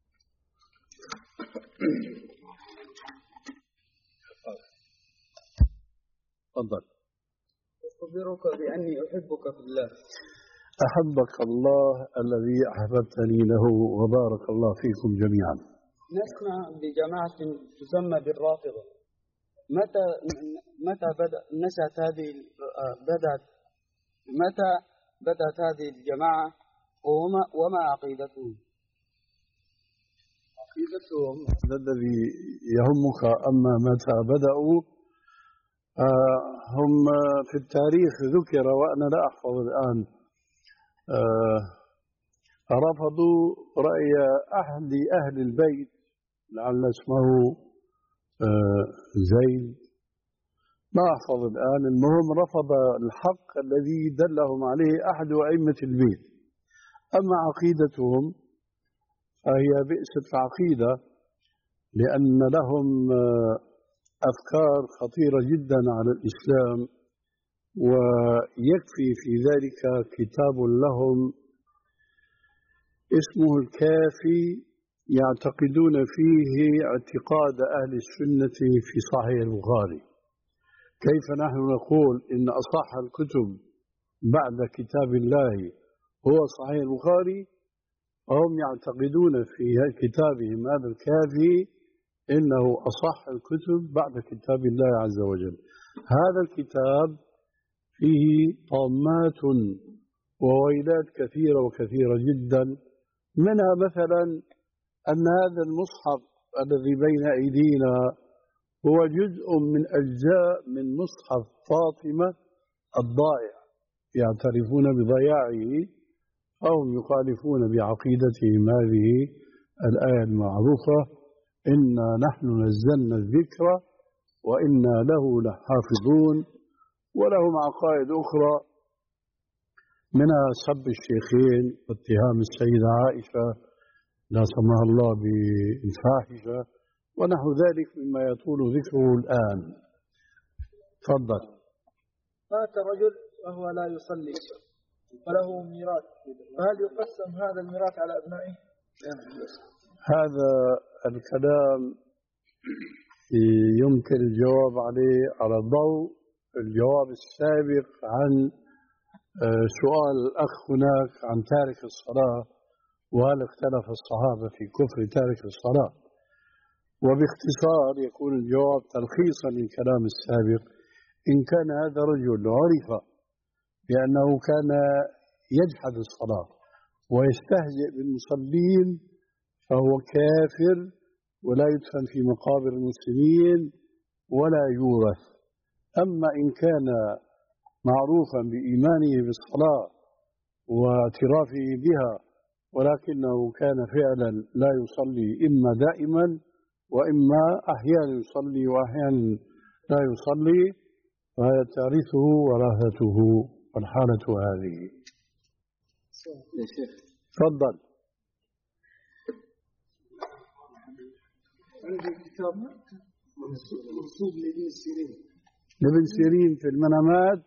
تفضل. أخبرك بأني أحبك في الله. أحبك الله الذي أحببتني له، وبارك الله فيكم جميعا. نسمع بجماعة تسمى بالرافضة، متى متى بدأ نشأت هذه بدأت متى بدأت هذه الجماعة وما وما عقيدتهم؟ عقيدتهم هذا الذي يهمك، أما متى بدأوا آه هم في التاريخ ذكر وأنا لا أحفظ الآن. آه رفضوا رأي أهل أهل البيت، لعل اسمه آه زيد، ما أحفظ الآن، المهم رفض الحق الذي دلهم عليه أحد أئمة البيت. أما عقيدتهم فهي بئست العقيدة، لأن لهم أفكار خطيرة جدا على الإسلام، ويكفي في ذلك كتاب لهم اسمه الكافي، يعتقدون فيه اعتقاد أهل السنة في صحيح البخاري. كيف نحن نقول إن أصح الكتب بعد كتاب الله هو صحيح البخاري، هم يعتقدون في كتابهم هذا الكافي إنه أصح الكتب بعد كتاب الله عز وجل. هذا الكتاب فيه طامات وويلات كثيرة وكثيرة جدا، منها مثلا أن هذا المصحف الذي بين أيدينا هو جزء من أجزاء من مصحف فاطمة الضائع، يعترفون بضياعه أو يخالفون بعقيدتهم هذه الآية المعروفة: إنا نحن نزلنا الذكر وإنا له لحافظون. ولهم عقائد أخرى منها سب الشيخين واتهام السيدة عائشة لا سمح الله بالفاحشة ونحو ذلك مما يطول ذكره الآن. تفضل. مات رجل وهو لا يصلي وله ميراث، فهل يقسم هذا الميراث على أبنائه؟ هذا الكلام يمكن الجواب عليه على ضوء الجواب السابق عن سؤال الأخ هناك عن تارك الصلاة، وهل اختلف الصحابة في كفر تارك الصلاة. وباختصار يكون الجواب تلخيصا للكلام السابق: إن كان هذا رجل عرف بأنه كان يجحد الصلاة ويستهزئ بالمصلين فهو كافر ولا يدفن في مقابر المسلمين ولا يورث. أما إن كان معروفا بإيمانه بالصلاة واعترافه بها ولكنه كان فعلا لا يصلي، إما دائما وإما أحيانا يصلي وأحيانا لا يصلي، فترثه وراثته والحالة هذه. تفضل. عندي كتاب منسوب لابن سيرين. لابن سيرين في المنامات،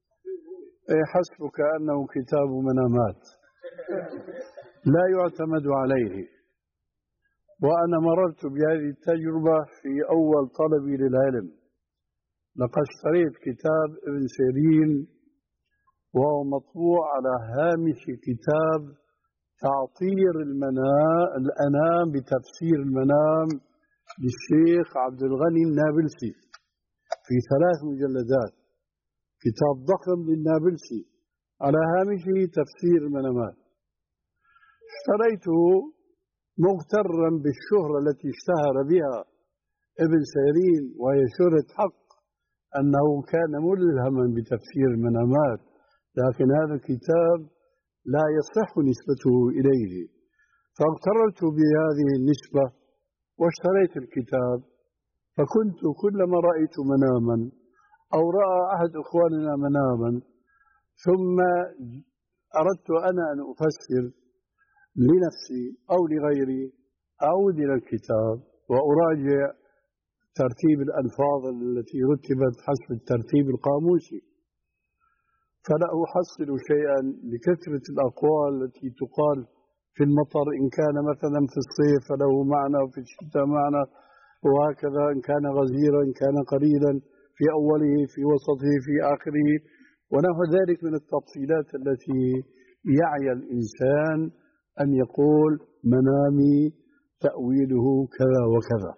حسبك أنه كتاب منامات لا يعتمد عليه. وأنا مررت بهذه التجربة في أول طلبي للعلم. لقد اشتريت كتاب ابن سيرين وهو مطبوع على هامش كتاب تعطير المنام الأنام بتفسير المنام للشيخ عبد الغني النابلسي في ثلاث مجلدات، كتاب ضخم للنابلسي على هامشه تفسير المنامات. اشتريته مغترا بالشهرة التي اشتهر بها ابن سيرين، وهي شهرة حق أنه كان ملهما بتفسير المنامات، لكن هذا الكتاب لا يصح نسبته إليه، فاغتررت بهذه النسبة واشتريت الكتاب. فكنت كلما رأيت مناما أو رأى أحد إخواننا مناما ثم أردت أنا أن أفسر لنفسي أو لغيري، أعود إلى الكتاب وأراجع ترتيب الألفاظ التي رتبت حسب الترتيب القاموسي، فلا أحصل شيئا لكثرة الأقوال التي تقال في المطر، إن كان مثلا في الصيف فله معنى وفي الشتاء معنى، وهكذا إن كان غزيرا إن كان قليلا، في أوله في وسطه في آخره، ونحو ذلك من التفصيلات التي يعي الإنسان أن يقول منامي تأويله كذا وكذا.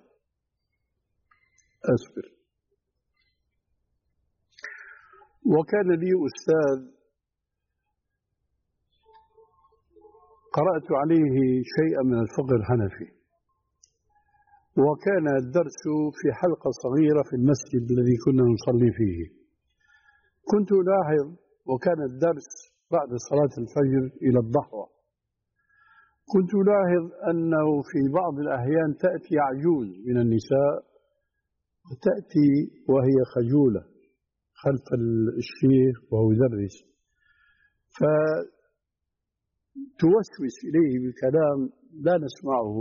أصبر. وكان لي أستاذ قرأت عليه شيئا من الفقه الحنفي، وكان الدرس في حلقة صغيرة في المسجد الذي كنا نصلي فيه. كنت ألاحظ، وكان الدرس بعد صلاة الفجر إلى الضحوة، كنت ألاحظ أنه في بعض الأحيان تأتي عجوز من النساء وتأتي وهي خجولة خلف الشيخ وهو يدرس، فتوسوس إليه بكلام لا نسمعه،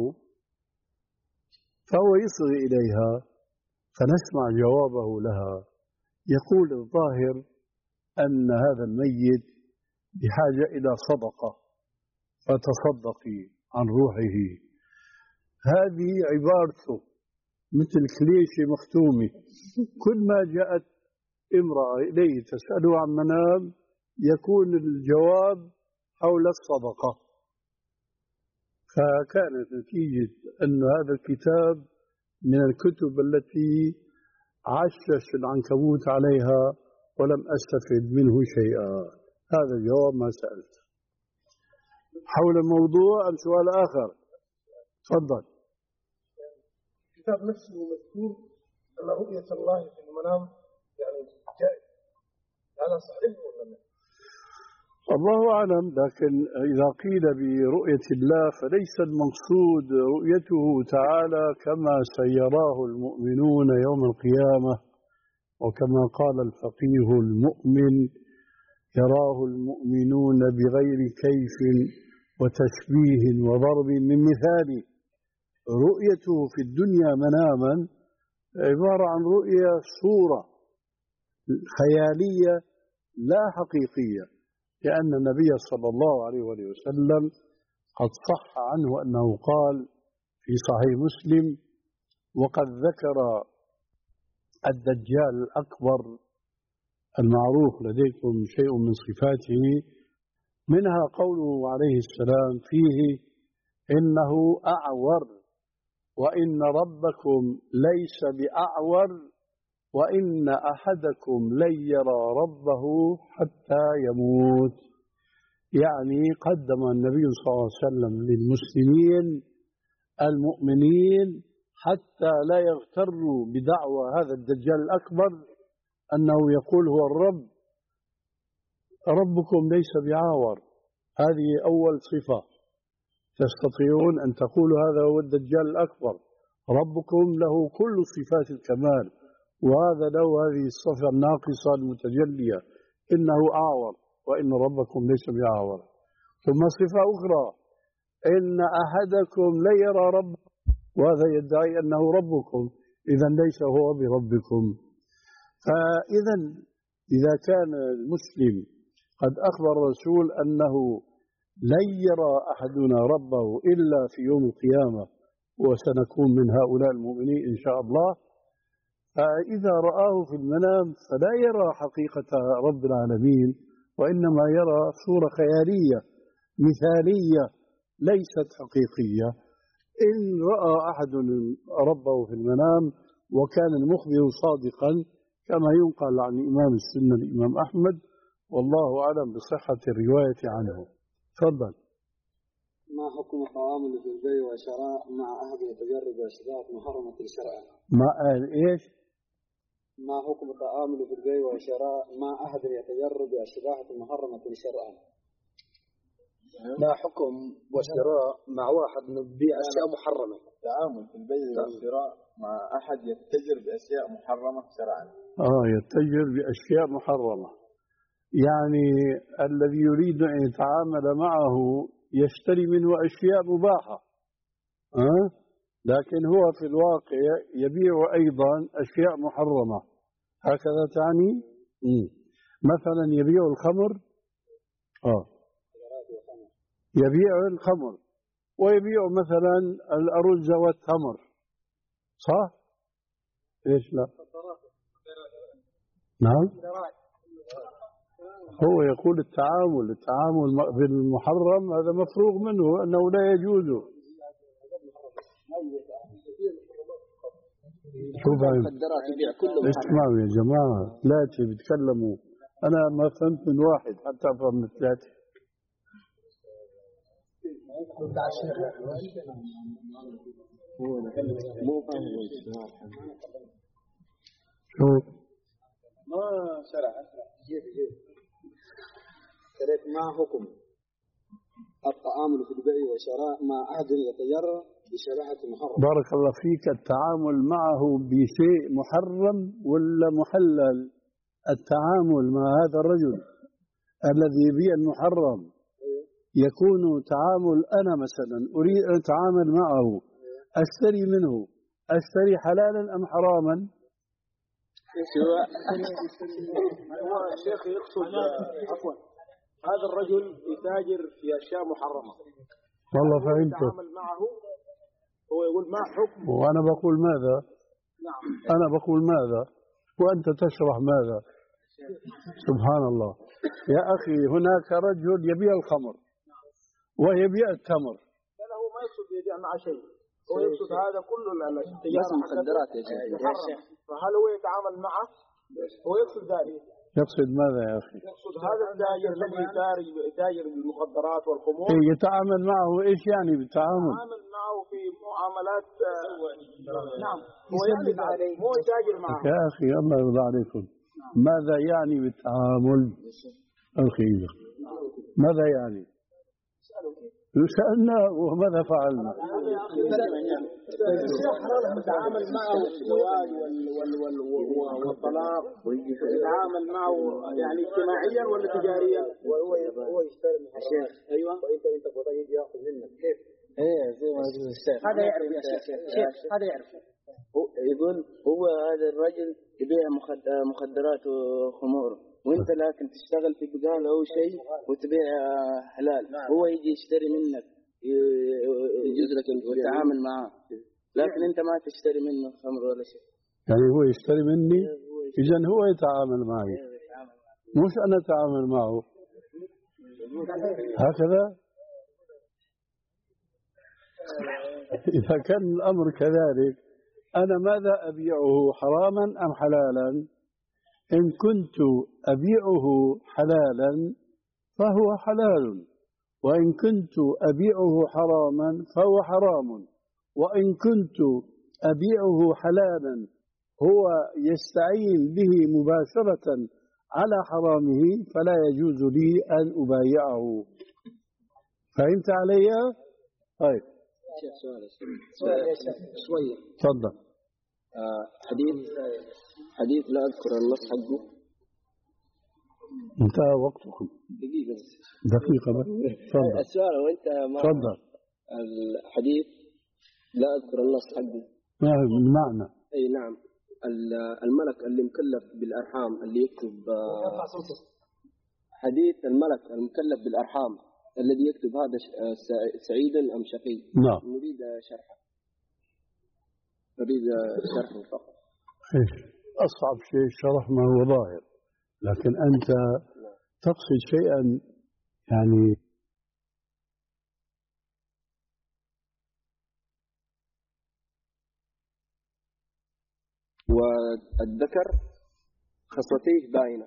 فهو يصغي إليها فنسمع جوابه لها، يقول الظاهر أن هذا الميت بحاجة إلى صدقة فتصدقي عن روحه. هذه عبارته مثل كليشة مختومة، كل ما جاءت امرأة إليه تسأله عن منام يكون الجواب حول الصدقة. فكانت نتيجة أن هذا الكتاب من الكتب التي عشش العنكبوت عليها ولم أستفد منه شيئا. هذا الجواب ما سألت. حول الموضوع أم سؤال آخر؟ تفضل. الكتاب نفسه مذكور أن رؤية الله في المنام يعني جائز، هذا صحيح ولا لا؟ الله أعلم، لكن إذا قيل برؤية الله فليس المقصود رؤيته تعالى كما سيراه المؤمنون يوم القيامة، وكما قال الفقيه المؤمن يراه المؤمنون بغير كيف وتشبيه وضرب من مثال. رؤيته في الدنيا مناما عبارة عن رؤية صورة خيالية لا حقيقية، لأن النبي صلى الله عليه وسلم قد صح عنه أنه قال في صحيح مسلم: وقد ذكر الدجال الأكبر المعروف لديكم شيء من صفاته، منها قوله عليه السلام فيه: إنه أعور، وإن ربكم ليس بأعور، وإن أحدكم لن يرى ربه حتى يموت. يعني قدم النبي صلى الله عليه وسلم للمسلمين المؤمنين حتى لا يغتروا بدعوى هذا الدجال الأكبر أنه يقول هو الرب، ربكم ليس بعاور. هذه أول صفة تستطيعون أن تقولوا هذا هو الدجال الأكبر، ربكم له كل صفات الكمال، وهذا له هذه الصفة الناقصة المتجلية: إنه أعور وإن ربكم ليس بعاور. ثم صفة أخرى: إن أحدكم لا يرى ربه، وهذا يدعي أنه ربكم، إذا ليس هو بربكم. فإذا إذا كان المسلم قد أخبر الرسول أنه لن يرى أحدنا ربه إلا في يوم القيامة، وسنكون من هؤلاء المؤمنين إن شاء الله، فإذا رآه في المنام فلا يرى حقيقة رب العالمين، وإنما يرى صورة خيالية مثالية ليست حقيقية. إن رأى أحد ربه في المنام وكان المخبر صادقا كما ينقل عن إمام السنة الإمام أحمد، والله أعلم بصحة الرواية عنه. تفضل. ما حكم التعامل في البيع والشراء مع أحد يتجرب أشياء محرمة شرعا؟ ما قال إيش؟ ما حكم التعامل في البيع والشراء مع أحد يتجرب أشياء محرمة شرعا؟ ما حكم والشراء مع واحد يبيع أشياء محرمة؟ التعامل في البيع والشراء مع أحد يتجر بأشياء محرمة شرعا. آه يتجر بأشياء محرمة، يعني الذي يريد أن يتعامل معه يشتري منه أشياء مباحة، أه؟ لكن هو في الواقع يبيع أيضا أشياء محرمة، هكذا تعني؟ مم. مثلا يبيع الخمر، آه يبيع الخمر ويبيع مثلا الأرز والتمر، صح؟ إيش لا؟ نعم؟ هو يقول التعامل التعامل بالمحرم هذا مفروغ منه أنه لا يجوز. شوف اسمعوا يا جماعة، ثلاثة بيتكلموا، أنا ما فهمت من واحد حتى أفهم من ثلاثة. شوف ما شرع جيب جيب كذلك. ما حكم التعامل في البيع والشراء مع أحد يتجرى بشبهة محرم؟ بارك الله فيك. التعامل معه بشيء محرم ولا محلل؟ التعامل مع هذا الرجل الذي يبيع المحرم يكون تعامل، أنا مثلا أريد أن أتعامل معه، أشتري منه، أشتري حلالا أم حراما؟ هو الشيخ يقصد عفوا هذا الرجل يتاجر في أشياء محرمة. والله فهمته. يتعامل معه هو يقول ما حكم. وأنا بقول ماذا؟ نعم. أنا بقول ماذا؟ وأنت تشرح ماذا؟ سبحان الله. يا أخي هناك رجل يبيع الخمر ويبيع التمر. لا هو ما يقصد يبيع مع شيء، هو يقصد هذا كله التجارة مخدرات يا شيخ. فهل هو يتعامل معه؟ هو يقصد ذلك. يقصد ماذا يا أخي؟ يقصد هذا التاجر الذي يتاجر بالمخدرات والخمور. يتعامل معه إيش يعني بالتعامل؟ يتعامل معه في معاملات. نعم. هو يملك عليه مو يتاجر معه. يا أخي الله يرضى عليكم. ماذا يعني بالتعامل؟ أخي ماذا يعني؟ سألنا وماذا فعلنا؟ يتعامل معه الزواج والطلاق يتعامل معه يعني اجتماعيا ولا تجاريا؟ وهو هو يشتري من الشيخ. ايوه. وانت انت بطيب ياخذ منك كيف؟ ايه زي ما يقول الشيخ. هذا يعرف يا شيخ. هذا يعرف. يقول هو هذا الرجل يبيع مخدرات وخمور، وانت لكن تشتغل في بقالة او شيء وتبيع حلال. هو يجي يشتري منك يجوز لك وتتعامل معه، لكن انت ما تشتري منه خمر ولا شيء. يعني هو يشتري مني، اذا هو يتعامل معي مش انا اتعامل معه. هكذا اذا كان الامر كذلك انا ماذا ابيعه، حراما ام حلالا؟ إن كنت أبيعه حلالا فهو حلال، وإن كنت أبيعه حراما فهو حرام، وإن كنت أبيعه حلالا هو يستعين به مباشرة على حرامه فلا يجوز لي أن أبايعه. فهمت علي؟ طيب شوية تفضل. آه حديث حديث لا أذكر النص حقه. انتهى وقتكم. دقيقة بس. دقيقة بس. تفضل. السؤال وأنت ما. تفضل. الحديث لا أذكر النص حقه. ما هو المعنى؟ أي نعم. الملك اللي مكلف بالأرحام اللي يكتب حديث الملك المكلف بالأرحام الذي يكتب هذا سعيد أم شقي. نعم. نريد شرحه. نريد شرحه فقط. إيش أصعب شيء شرح ما هو ظاهر، لكن أنت تقصد شيئا يعني والذكر خصلتيه باينة،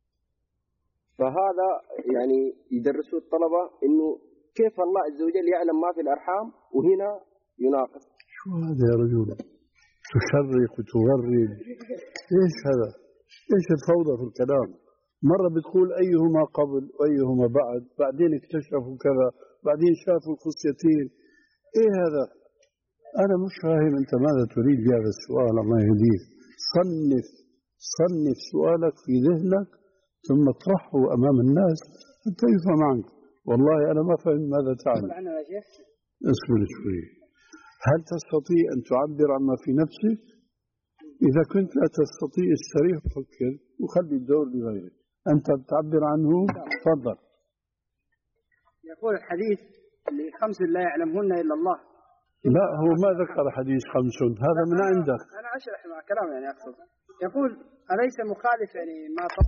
فهذا يعني يدرسوا الطلبة إنه كيف الله عز وجل يعلم ما في الأرحام وهنا يناقض. شو هذا يا رجل؟ تشرق وتغرد، ايش هذا؟ ايش الفوضى في الكلام؟ مرة بتقول أيهما قبل وأيهما بعد، بعدين اكتشفوا كذا، بعدين شافوا الخصيتين. ايه هذا؟ أنا مش فاهم أنت ماذا تريد بهذا السؤال. الله يهديك. صنف صنف سؤالك في ذهنك ثم اطرحه أمام الناس حتى يفهم عنك. والله أنا ما فهم ماذا تعني. اصبر شوي. هل تستطيع أن تعبر عما في نفسك؟ إذا كنت لا تستطيع استريح فكر وخلي الدور لغيرك. أنت تعبر عنه. تفضل. يقول الحديث اللي خمس لا يعلمهن إلا الله. لا هو ما ذكر حديث خمس، هذا من عندك. أنا أشرح مع كلام يعني أقصد. يقول أليس مخالف يعني ما طلب.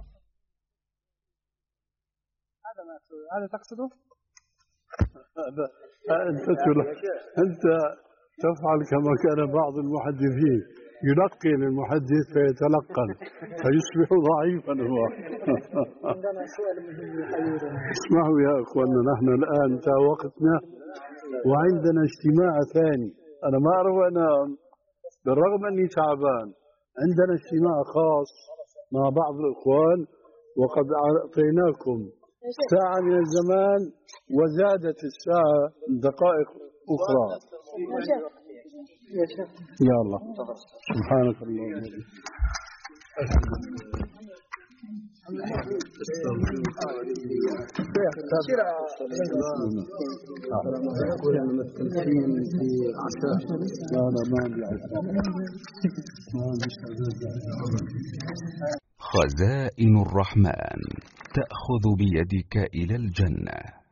هذا ما أقصد. هذا تقصده؟ هذا أنت أنت تفعل كما كان بعض المحدثين يلقن المحدث فيتلقن فيصبح ضعيفا هو. اسمعوا يا أخوانا، نحن الآن انتهى وقتنا وعندنا اجتماع ثاني. أنا ما أعرف أنام بالرغم أني تعبان. عندنا اجتماع خاص مع بعض الإخوان وقد أعطيناكم ساعة من الزمان وزادت الساعة دقائق أخرى. يا الله سبحانك اللهم وبحمدك. خزائن الرحمن تأخذ بيدك إلى الجنة.